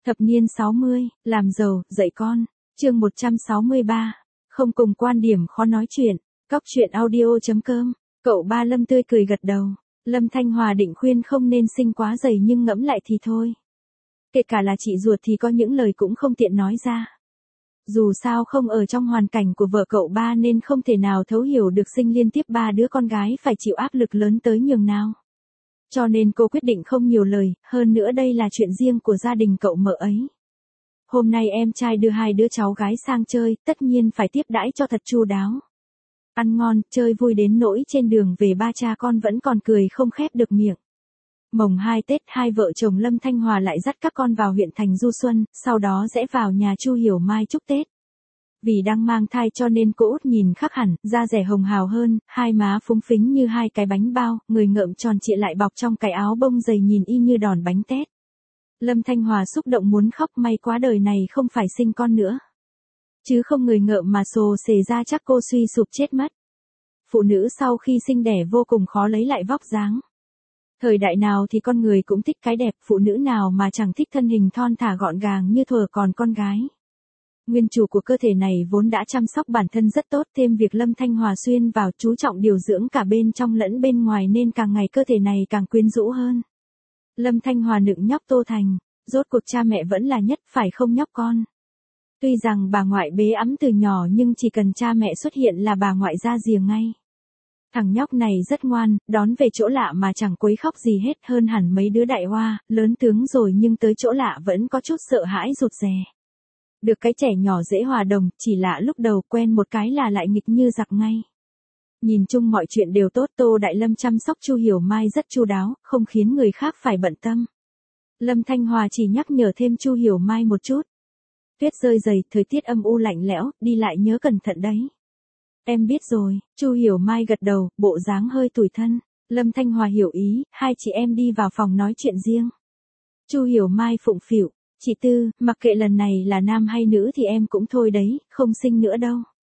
Thập niên 60, làm giàu, dạy con. Chương 163. Không cùng quan điểm khó nói chuyện. Cóc truyện audio.com. Cậu ba Lâm tươi cười gật đầu. Lâm Thanh Hòa định khuyên không nên sinh quá dày nhưng ngẫm lại thì thôi. Kể cả là chị ruột thì có những lời cũng không tiện nói ra. Dù sao không ở trong hoàn cảnh của vợ cậu ba nên không thể nào thấu hiểu được sinh liên tiếp 3 đứa con gái phải chịu áp lực lớn tới nhường nào. Cho nên cô quyết định không nhiều lời, hơn nữa đây là chuyện riêng của gia đình cậu mợ ấy. Hôm nay em trai đưa 2 đứa cháu gái sang chơi, tất nhiên phải tiếp đãi cho thật chu đáo. Ăn ngon, chơi vui đến nỗi trên đường về ba cha con vẫn còn cười không khép được miệng. Mồng 2 Tết, hai vợ chồng Lâm Thanh Hòa lại dắt các con vào huyện thành du xuân, sau đó rẽ vào nhà Chu Hiểu Mai chúc Tết. Vì đang mang thai cho nên cô út nhìn khác hẳn, da dẻ hồng hào hơn, hai má phúng phính như 2 cái bánh bao, người ngợm tròn trịa lại bọc trong cái áo bông dày nhìn y như đòn bánh tét. Lâm Thanh Hòa xúc động muốn khóc, may quá đời này không phải sinh con nữa. Chứ không người ngợm mà xồ xề ra chắc cô suy sụp chết mất. Phụ nữ sau khi sinh đẻ vô cùng khó lấy lại vóc dáng. Thời đại nào thì con người cũng thích cái đẹp, phụ nữ nào mà chẳng thích thân hình thon thả gọn gàng như thuở còn con gái. Nguyên chủ của cơ thể này vốn đã chăm sóc bản thân rất tốt, thêm việc Lâm Thanh Hòa xuyên vào chú trọng điều dưỡng cả bên trong lẫn bên ngoài nên càng ngày cơ thể này càng quyến rũ hơn. Lâm Thanh Hòa nựng nhóc Tô Thành, rốt cuộc cha mẹ vẫn là nhất phải không nhóc con. Tuy rằng bà ngoại bế ẵm từ nhỏ nhưng chỉ cần cha mẹ xuất hiện là bà ngoại ra rìa ngay. Thằng nhóc này rất ngoan, đón về chỗ lạ mà chẳng quấy khóc gì hết, hơn hẳn mấy đứa đại hoa, lớn tướng rồi nhưng tới chỗ lạ vẫn có chút sợ hãi rụt rè. Được cái trẻ nhỏ dễ hòa đồng, chỉ lạ lúc đầu quen một cái là lại nghịch như giặc ngay. Nhìn chung mọi chuyện đều tốt, Tô Đại Lâm chăm sóc Chu Hiểu Mai rất chu đáo, không khiến người khác phải bận tâm. Lâm Thanh Hòa chỉ nhắc nhở thêm Chu Hiểu Mai một chút. Tuyết rơi dày, thời tiết âm u lạnh lẽo, đi lại nhớ cẩn thận đấy. Em biết rồi, Chu Hiểu Mai gật đầu, bộ dáng hơi tủi thân. Lâm Thanh Hòa hiểu ý, hai chị em đi vào phòng nói chuyện riêng. Chu Hiểu Mai phụng phịu, chị Tư, mặc kệ lần này là nam hay nữ thì em cũng thôi đấy, không sinh nữa đâu.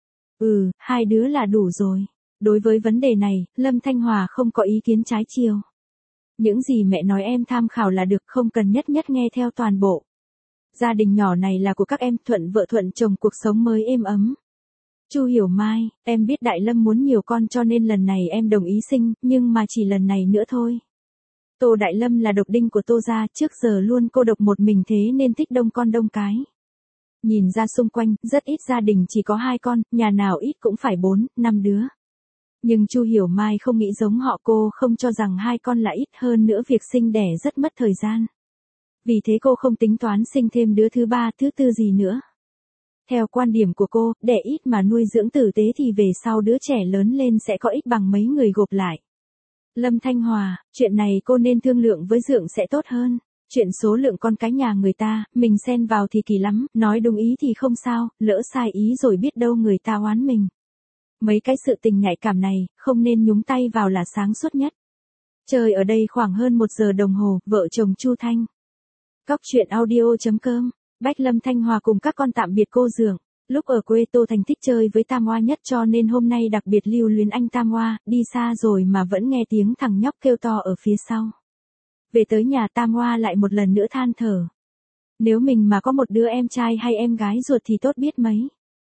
2 đứa là đủ rồi. Đối với vấn đề này, Lâm Thanh Hòa không có ý kiến trái chiều. Những gì mẹ nói em tham khảo là được, không cần nhất nhất nghe theo toàn bộ. Gia đình nhỏ này là của các em, thuận vợ thuận chồng, cuộc sống mới êm ấm. Chu Hiểu Mai, em biết Đại Lâm muốn nhiều con cho nên lần này em đồng ý sinh, nhưng mà chỉ lần này nữa thôi. Tô Đại Lâm là độc đinh của Tô gia, trước giờ luôn cô độc một mình thế nên thích đông con đông cái. Nhìn ra xung quanh, rất ít gia đình chỉ có 2 con, nhà nào ít cũng phải 4, 5 đứa. Nhưng Chu Hiểu Mai không nghĩ giống họ, cô không cho rằng 2 con là ít, hơn nữa việc sinh đẻ rất mất thời gian. Vì thế cô không tính toán sinh thêm đứa thứ 3, thứ 4 gì nữa. Theo quan điểm của cô, đẻ ít mà nuôi dưỡng tử tế thì về sau đứa trẻ lớn lên sẽ có ích bằng mấy người gộp lại. Lâm Thanh Hòa, chuyện này cô nên thương lượng với Dượng sẽ tốt hơn. Chuyện số lượng con cái nhà người ta, mình xen vào thì kỳ lắm, nói đúng ý thì không sao, lỡ sai ý rồi biết đâu người ta oán mình. Mấy cái sự tình nhạy cảm này, không nên nhúng tay vào là sáng suốt nhất. Chơi ở đây khoảng hơn 1 giờ đồng hồ, vợ chồng Chu Thanh. Cóc truyện audio.com. Bách Lâm Thanh Hòa cùng các con tạm biệt cô Dượng. Lúc ở quê Tô Thành thích chơi với Tam Oa nhất cho nên hôm nay đặc biệt lưu luyến anh Tam Oa, đi xa rồi mà vẫn nghe tiếng thằng nhóc kêu to ở phía sau. Về tới nhà Tam Oa lại một lần nữa than thở. Nếu mình mà có một đứa em trai hay em gái ruột thì tốt biết mấy.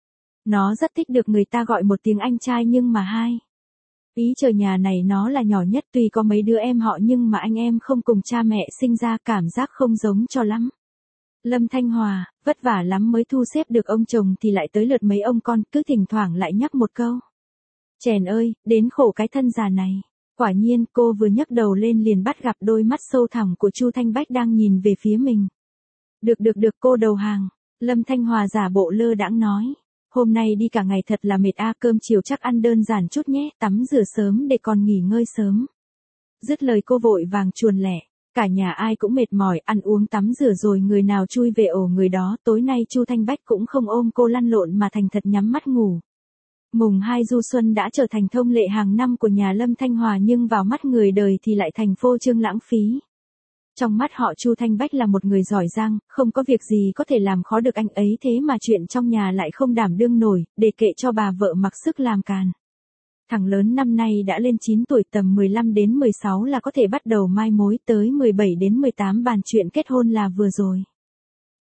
Nó rất thích được người ta gọi một tiếng anh trai nhưng mà hai. Ý trời nhà này nó là nhỏ nhất, tuy có mấy đứa em họ nhưng mà anh em không cùng cha mẹ sinh ra, cảm giác không giống cho lắm. Lâm Thanh Hòa, vất vả lắm mới thu xếp được ông chồng thì lại tới lượt mấy ông con, cứ thỉnh thoảng lại nhắc một câu. Chèn ơi, đến khổ cái thân già này. Quả nhiên, cô vừa nhấc đầu lên liền bắt gặp đôi mắt sâu thẳm của Chu Thanh Bách đang nhìn về phía mình. Được, cô đầu hàng. Lâm Thanh Hòa giả bộ lơ đãng nói. Hôm nay đi cả ngày thật là mệt cơm chiều chắc ăn đơn giản chút nhé, tắm rửa sớm để còn nghỉ ngơi sớm. Dứt lời cô vội vàng chuồn lẻ. Cả nhà ai cũng mệt mỏi, ăn uống tắm rửa rồi người nào chui về ổ người đó, tối nay Chu Thanh Bách cũng không ôm cô lăn lộn mà thành thật nhắm mắt ngủ. Mùng 2 du xuân đã trở thành thông lệ hàng năm của nhà Lâm Thanh Hòa nhưng vào mắt người đời thì lại thành phô trương lãng phí. Trong mắt họ Chu Thanh Bách là một người giỏi giang, không có việc gì có thể làm khó được anh ấy, thế mà chuyện trong nhà lại không đảm đương nổi, để kệ cho bà vợ mặc sức làm càn. Thằng lớn năm nay đã lên 9 tuổi, tầm 15 đến 16 là có thể bắt đầu mai mối, tới 17 đến 18 bàn chuyện kết hôn là vừa rồi.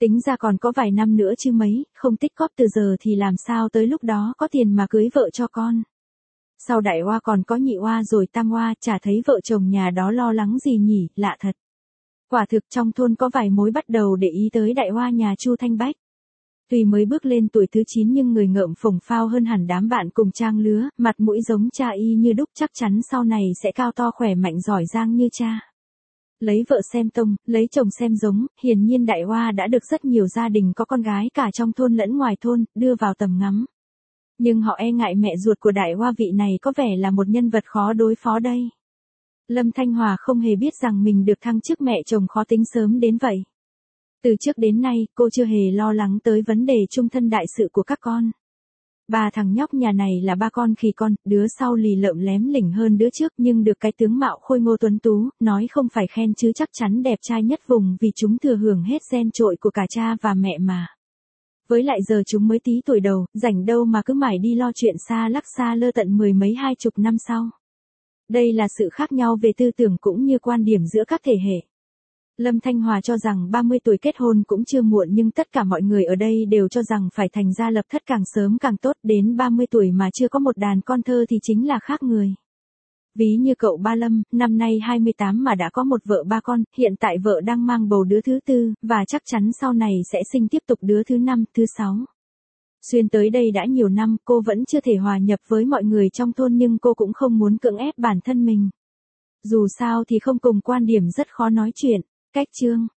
Tính ra còn có vài năm nữa chứ mấy, không tích cóp từ giờ thì làm sao tới lúc đó có tiền mà cưới vợ cho con. Sau đại oa còn có nhị oa rồi tam oa, chả thấy vợ chồng nhà đó lo lắng gì nhỉ, lạ thật. Quả thực trong thôn có vài mối bắt đầu để ý tới đại oa nhà Chu Thanh Bách. Tuy mới bước lên tuổi thứ 9 nhưng người ngợm phồng phao hơn hẳn đám bạn cùng trang lứa, mặt mũi giống cha y như đúc, chắc chắn sau này sẽ cao to khỏe mạnh giỏi giang như cha. Lấy vợ xem tông, lấy chồng xem giống, hiển nhiên đại oa đã được rất nhiều gia đình có con gái cả trong thôn lẫn ngoài thôn, đưa vào tầm ngắm. Nhưng họ e ngại mẹ ruột của đại oa vị này có vẻ là một nhân vật khó đối phó đây. Lâm Thanh Hòa không hề biết rằng mình được thăng chức mẹ chồng khó tính sớm đến vậy. Từ trước đến nay, cô chưa hề lo lắng tới vấn đề chung thân đại sự của các con. Ba thằng nhóc nhà này là ba con khỉ con, đứa sau lì lợm lém lỉnh hơn đứa trước nhưng được cái tướng mạo khôi ngô tuấn tú, nói không phải khen chứ chắc chắn đẹp trai nhất vùng vì chúng thừa hưởng hết gen trội của cả cha và mẹ mà. Với lại giờ chúng mới tí tuổi đầu, rảnh đâu mà cứ mải đi lo chuyện xa lắc xa lơ tận mười mấy 20 năm sau. Đây là sự khác nhau về tư tưởng cũng như quan điểm giữa các thế hệ. Lâm Thanh Hòa cho rằng 30 tuổi kết hôn cũng chưa muộn nhưng tất cả mọi người ở đây đều cho rằng phải thành gia lập thất càng sớm càng tốt, đến 30 tuổi mà chưa có một đàn con thơ thì chính là khác người. Ví như cậu Ba Lâm, năm nay 28 mà đã có một vợ ba con, hiện tại vợ đang mang bầu đứa thứ tư, và chắc chắn sau này sẽ sinh tiếp tục đứa thứ 5, thứ 6. Xuyên tới đây đã nhiều năm, cô vẫn chưa thể hòa nhập với mọi người trong thôn nhưng cô cũng không muốn cưỡng ép bản thân mình. Dù sao thì không cùng quan điểm rất khó nói chuyện. Cách chương